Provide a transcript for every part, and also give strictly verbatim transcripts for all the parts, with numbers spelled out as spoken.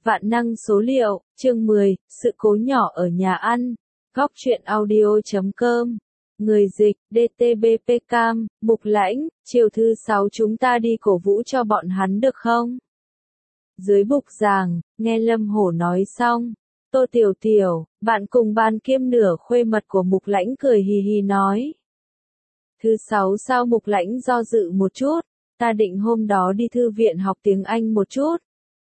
Vạn năng số liệu, chương mười, sự cố nhỏ ở nhà ăn. Góc truyện audio chấm com. Người dịch, đê tê bê pê Cam, Mục Lãnh, chiều thứ sáu chúng ta đi cổ vũ cho bọn hắn được không? Dưới bục giảng, nghe Lâm Hổ nói xong, Tô Tiểu Tiểu, bạn cùng ban kiêm nửa khuê mật của Mục Lãnh cười hì hì nói. Thứ sáu sao? Mục Lãnh do dự một chút, ta định hôm đó đi thư viện học tiếng Anh một chút.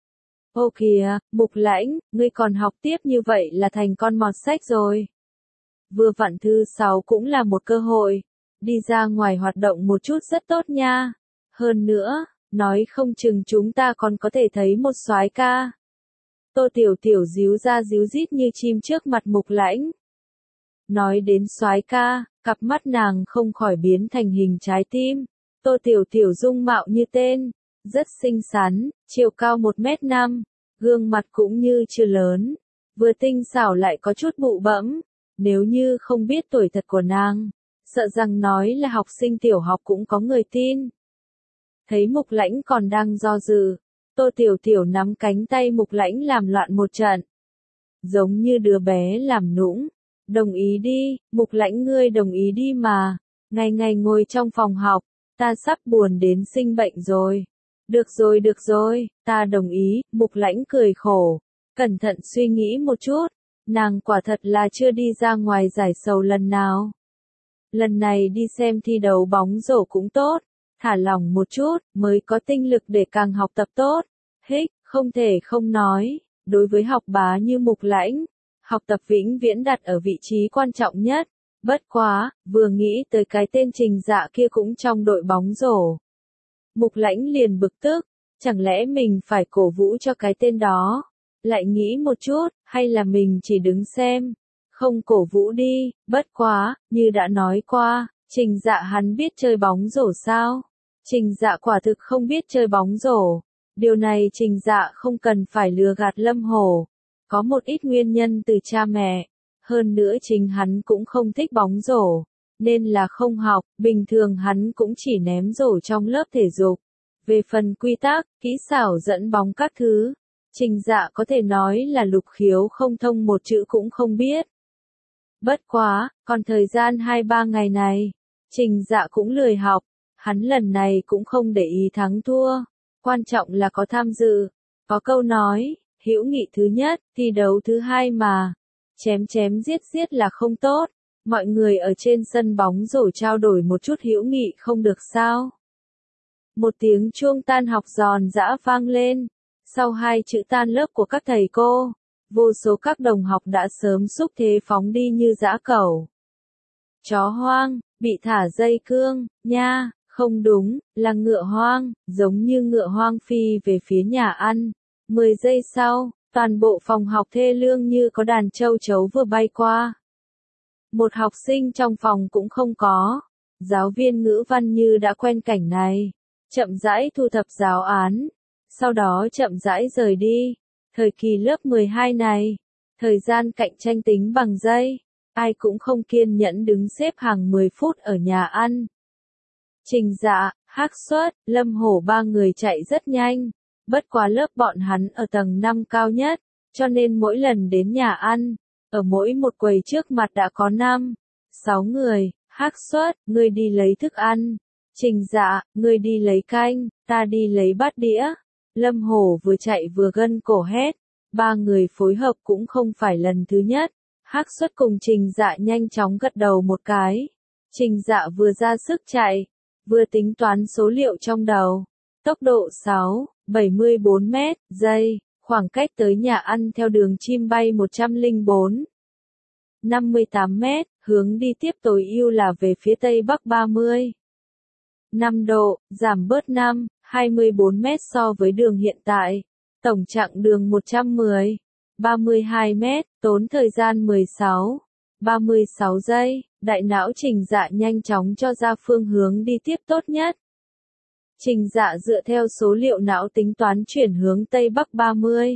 Ô kìa, Mục Lãnh, ngươi còn học tiếp như vậy là thành con mọt sách rồi. Vừa vặn thứ sáu cũng là một cơ hội, đi ra ngoài hoạt động một chút rất tốt nha. Hơn nữa, nói không chừng chúng ta còn có thể thấy một soái ca. Tô Tiểu Tiểu díu ra díu dít như chim trước mặt Mục Lãnh. Nói đến soái ca, cặp mắt nàng không khỏi biến thành hình trái tim. Tô Tiểu Tiểu dung mạo như tên, rất xinh xắn, chiều cao một mét năm, gương mặt cũng như chưa lớn, vừa tinh xảo lại có chút bụ bẫm. Nếu như không biết tuổi thật của nàng, sợ rằng nói là học sinh tiểu học cũng có người tin. Thấy Mục Lãnh còn đang do dự, Tô Tiểu Tiểu nắm cánh tay Mục Lãnh làm loạn một trận. Giống như đứa bé làm nũng. Đồng ý đi, Mục Lãnh ngươi đồng ý đi mà. Ngày ngày ngồi trong phòng học, ta sắp buồn đến sinh bệnh rồi. Được rồi được rồi, ta đồng ý, Mục Lãnh cười khổ. Cẩn thận suy nghĩ một chút, nàng quả thật là chưa đi ra ngoài giải sầu lần nào. Lần này đi xem thi đấu bóng rổ cũng tốt, thả lỏng một chút, mới có tinh lực để càng học tập tốt. Hích, không thể không nói, đối với học bá như Mục Lãnh, học tập vĩnh viễn đặt ở vị trí quan trọng nhất. Bất quá, vừa nghĩ tới cái tên Trình Dạ kia cũng trong đội bóng rổ. Mục Lãnh liền bực tức, chẳng lẽ mình phải cổ vũ cho cái tên đó? Lại nghĩ một chút, hay là mình chỉ đứng xem, không cổ vũ đi. Bất quá, như đã nói qua, Trình Dạ hắn biết chơi bóng rổ sao? Trình Dạ quả thực không biết chơi bóng rổ. Điều này Trình Dạ không cần phải lừa gạt Lâm Hổ. Có một ít nguyên nhân từ cha mẹ. Hơn nữa chính hắn cũng không thích bóng rổ, nên là không học, bình thường hắn cũng chỉ ném rổ trong lớp thể dục. Về phần quy tắc, kỹ xảo dẫn bóng các thứ, Trình Dạ có thể nói là lục khiếu không thông, một chữ cũng không biết. Bất quá, còn thời gian hai ba ngày này, Trình Dạ cũng lười học, hắn lần này cũng không để ý thắng thua, quan trọng là có tham dự. Có câu nói, hữu nghị thứ nhất, thi đấu thứ hai mà. Chém chém giết giết là không tốt, mọi người ở trên sân bóng rổ trao đổi một chút hữu nghị không được sao? Một tiếng chuông tan học giòn giã vang lên, sau hai chữ tan lớp của các thầy cô, vô số các đồng học đã sớm xúc thế phóng đi như dã cẩu. Chó hoang, bị thả dây cương, nha, không đúng, là ngựa hoang, giống như ngựa hoang phi về phía nhà ăn. Mười giây sau, toàn bộ phòng học thê lương như có đàn châu chấu vừa bay qua. Một học sinh trong phòng cũng không có. Giáo viên ngữ văn như đã quen cảnh này, chậm rãi thu thập giáo án, sau đó chậm rãi rời đi. Thời kỳ lớp mười hai này, thời gian cạnh tranh tính bằng giây, ai cũng không kiên nhẫn đứng xếp hàng mười phút ở nhà ăn. Trình Dạ, Hắc Suất, Lâm Hổ ba người chạy rất nhanh. Bất quá lớp bọn hắn ở tầng năm cao nhất, cho nên mỗi lần đến nhà ăn, ở mỗi một quầy trước mặt đã có năm, sáu người. Hắc Suất, ngươi đi lấy thức ăn. Trình Dạ, ngươi đi lấy canh, ta đi lấy bát đĩa. Lâm Hổ vừa chạy vừa gân cổ hét. Ba người phối hợp cũng không phải lần thứ nhất. Hắc Suất cùng Trình Dạ nhanh chóng gật đầu một cái. Trình Dạ vừa ra sức chạy, vừa tính toán số liệu trong đầu. Tốc độ sáu, bảy mươi bốn mét, giây, khoảng cách tới nhà ăn theo đường chim bay một trăm lẻ bốn, năm mươi tám mét, hướng đi tiếp tối ưu là về phía tây bắc ba mươi năm độ, giảm bớt năm, hai mươi bốn mét so với đường hiện tại. Tổng chặng đường một trăm mười, ba mươi hai mét, tốn thời gian mười sáu, ba mươi sáu giây. Đại não Trình Dạ nhanh chóng cho ra phương hướng đi tiếp tốt nhất. Trình Dạ dựa theo số liệu não tính toán chuyển hướng Tây Bắc ba mươi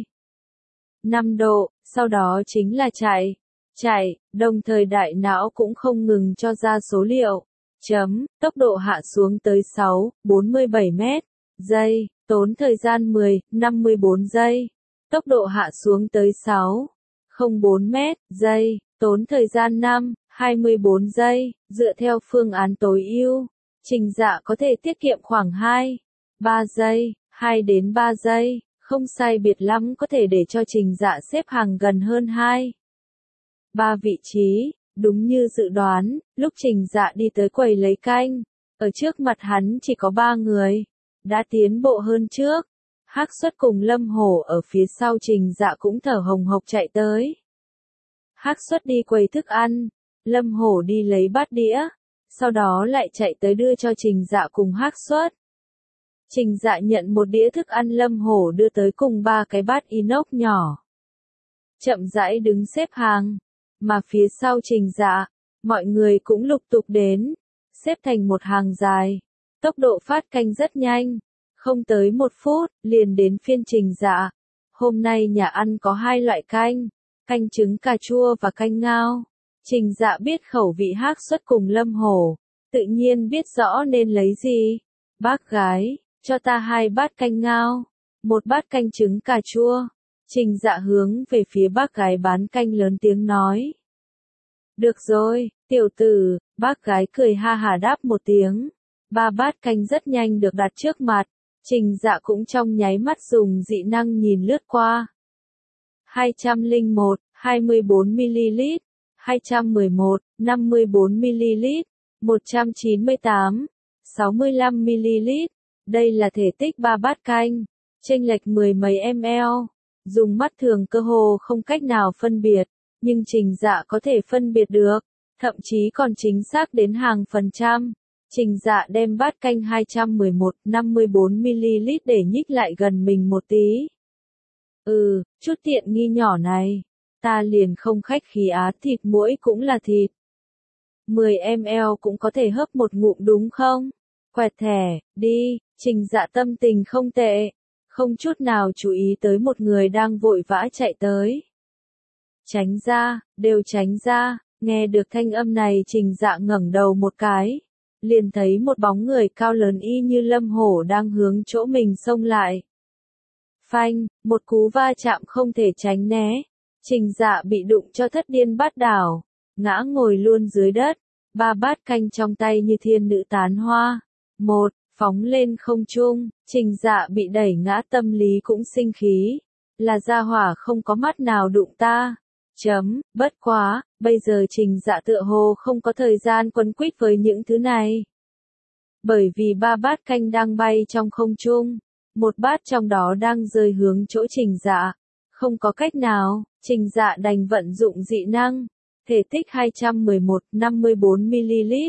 năm độ, sau đó chính là chạy, chạy, đồng thời đại não cũng không ngừng cho ra số liệu. Chấm, tốc độ hạ xuống tới sáu, bốn mươi bảy mét, giây, tốn thời gian mười, năm mươi bốn giây. tốc độ hạ xuống tới sáu phẩy không bốn mét giây, tốn thời gian năm phẩy hai mươi bốn giây, dựa theo phương án tối ưu. Trình Dạ có thể tiết kiệm khoảng hai, ba giây, hai đến ba giây, không sai biệt lắm có thể để cho Trình Dạ xếp hàng gần hơn hai, ba vị trí, đúng như dự đoán, lúc Trình Dạ đi tới quầy lấy canh, ở trước mặt hắn chỉ có ba người, đã tiến bộ hơn trước. Hắc Xuất cùng Lâm Hổ ở phía sau Trình Dạ cũng thở hồng hộc chạy tới. Hắc Xuất đi quầy thức ăn, Lâm Hổ đi lấy bát đĩa, sau đó lại chạy tới đưa cho Trình Dạ cùng Hắc Xuất. Trình Dạ nhận một đĩa thức ăn Lâm Hổ đưa tới cùng ba cái bát inox nhỏ. Chậm rãi đứng xếp hàng, mà phía sau Trình Dạ, mọi người cũng lục tục đến, xếp thành một hàng dài. Tốc độ phát canh rất nhanh, không tới một phút, liền đến phiên Trình Dạ. Hôm nay nhà ăn có hai loại canh, canh trứng cà chua và canh ngao. Trình Dạ biết khẩu vị Hắc Xuất cùng Lâm Hổ, tự nhiên biết rõ nên lấy gì. Bác gái, cho ta hai bát canh ngao, một bát canh trứng cà chua. Trình Dạ hướng về phía bác gái bán canh lớn tiếng nói. Được rồi, tiểu tử, bác gái cười ha hà đáp một tiếng. Ba bát canh rất nhanh được đặt trước mặt, Trình Dạ cũng trong nháy mắt dùng dị năng nhìn lướt qua. hai trăm lẻ một, hai mươi bốn mi-li-lít, hai trăm mười một, năm mươi bốn mi-li-lít, một trăm chín mươi tám, sáu mươi lăm mi-li-lít. Đây là thể tích ba bát canh, chênh lệch mười mấy ml, dùng mắt thường cơ hồ không cách nào phân biệt, nhưng Trình Dạ có thể phân biệt được, thậm chí còn chính xác đến hàng phần trăm. Trình Dạ đem bát canh hai trăm mười một, năm mươi bốn mi-li-lít để nhích lại gần mình một tí. Ừ, chút tiện nghi nhỏ này, ta liền không khách khí á, thịt muỗi cũng là thịt. mười mi-li-lít cũng có thể hấp một ngụm đúng không? Quẹt thẻ, đi. Trình Dạ tâm tình không tệ, không chút nào chú ý tới một người đang vội vã chạy tới. Tránh ra, đều tránh ra, nghe được thanh âm này Trình Dạ ngẩng đầu một cái, liền thấy một bóng người cao lớn y như Lâm Hổ đang hướng chỗ mình xông lại. Phanh, một cú va chạm không thể tránh né, Trình Dạ bị đụng cho thất điên bát đảo, ngã ngồi luôn dưới đất, ba bát canh trong tay như thiên nữ tán hoa. Một, phóng lên không trung, Trình Dạ bị đẩy ngã tâm lý cũng sinh khí, là gia hỏa không có mắt nào đụng ta. Chấm, bất quá, bây giờ Trình Dạ tựa hồ không có thời gian quấn quýt với những thứ này. Bởi vì ba bát canh đang bay trong không trung, một bát trong đó đang rơi hướng chỗ Trình Dạ. Không có cách nào, Trình Dạ đành vận dụng dị năng, thể tích hai trăm mười một, năm mươi bốn mi-li-lít.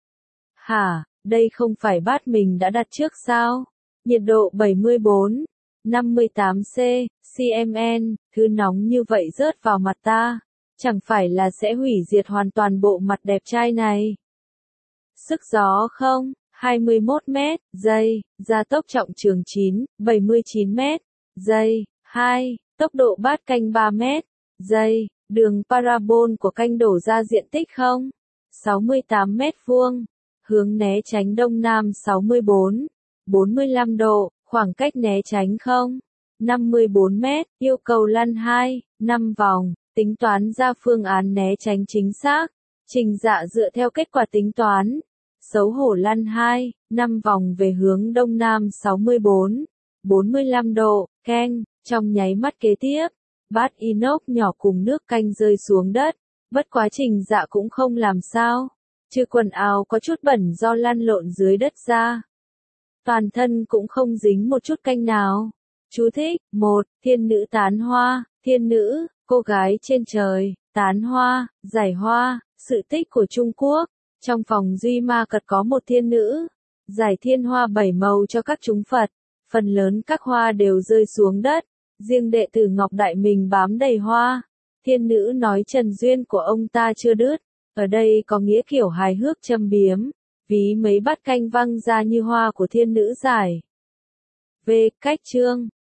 Hả, đây không phải bát mình đã đặt trước sao? Nhiệt độ bảy mươi bốn, năm mươi tám C, cm, thứ nóng như vậy rớt vào mặt ta, chẳng phải là sẽ hủy diệt hoàn toàn bộ mặt đẹp trai này. Sức gió không, hai mươi mốt mét, giây, gia tốc trọng trường chín, bảy mươi chín mét, giây, hai, tốc độ bát canh ba mét, giây, đường parabol của canh đổ ra diện tích không, sáu mươi tám mét vuông, hướng né tránh đông nam sáu mươi bốn, bốn mươi lăm độ, khoảng cách né tránh không, năm mươi bốn mét, yêu cầu lăn hai, năm vòng, tính toán ra phương án né tránh chính xác. Trình Dạ dựa theo kết quả tính toán, xấu hổ lăn hai, năm vòng về hướng đông nam sáu mươi bốn, bốn mươi lăm độ, keng, trong nháy mắt kế tiếp, bát inox nhỏ cùng nước canh rơi xuống đất, bất quá Trình Dạ cũng không làm sao, trừ quần áo có chút bẩn do lăn lộn dưới đất ra. Toàn thân cũng không dính một chút canh nào. Chú thích, một, thiên nữ tán hoa, thiên nữ, cô gái trên trời, tán hoa, giải hoa, sự tích của Trung Quốc. Trong phòng Duy Ma Cật có một thiên nữ, giải thiên hoa bảy màu cho các chúng Phật, phần lớn các hoa đều rơi xuống đất, riêng đệ tử Ngọc Đại mình bám đầy hoa. Thiên nữ nói trần duyên của ông ta chưa đứt, ở đây có nghĩa kiểu hài hước châm biếm, ví mấy bát canh văng ra như hoa của thiên nữ giải. V. Cách chương